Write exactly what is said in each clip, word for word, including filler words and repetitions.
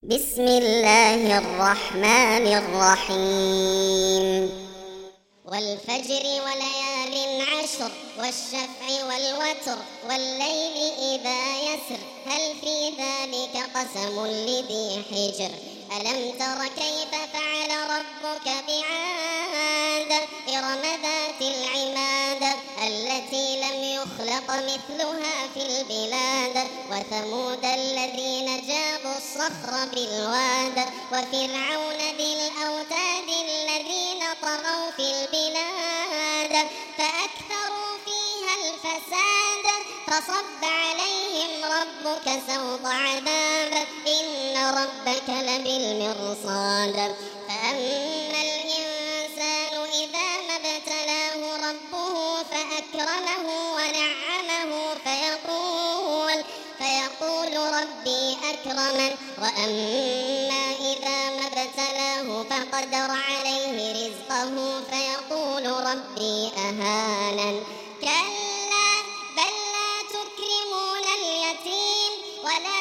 بسم الله الرحمن الرحيم والفجر وليال عشر والشفع والوتر والليل إذا يسر هل في ذلك قسم لذي حجر ألم تر كيف فعل ربك بعاد إرم ذات العماد التي لم يخلق مثلها في البلاد وثمود الذين جابوا الصخر بالواد وفرعون ذي الأوتاد الذين طغوا في البلاد فأكثروا فيها الفساد فصب عليهم ربك سوط عذاب إن ربك لبالمرصاد فأما الإنسان إذا ما ابتلاه ربه فأكرمه ونعمه فيقول فيقول ربي أكرمن وأما إذا ما ابتلاه فقدر عليه رزقه فيقول ربي أهانن كلا بل لا تكرمون اليتيم ولا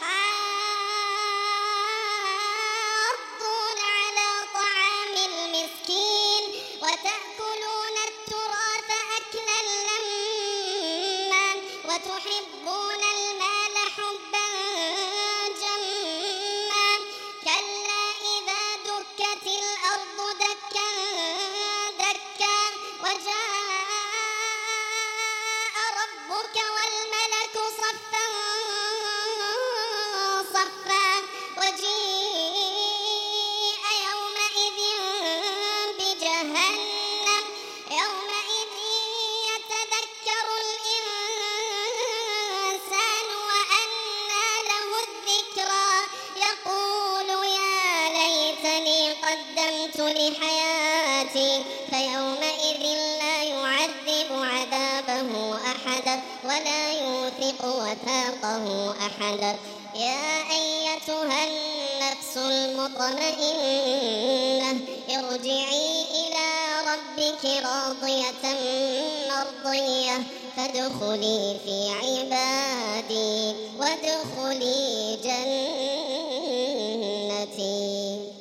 تحاضون على طعام المسكين وتأكلون التراث أكلا لما وتحبون المال حبا جما كلا إذا دكت الأرض دكا دكا وجاء ربك والملك صفا صفا وجيء يومئذ بجهنم يومئذ يتذكر الإنسان وأنى له الذكرى يقول يا ليتني قدمت لحياتي فيومئذ لا يعذب عذابه أحد ولا يوثق وثاقه أحد يا أيتها النفس المطمئنة ارجعي إلى ربك راضية مرضية فادخلي في عبادي وادخلي جنتي.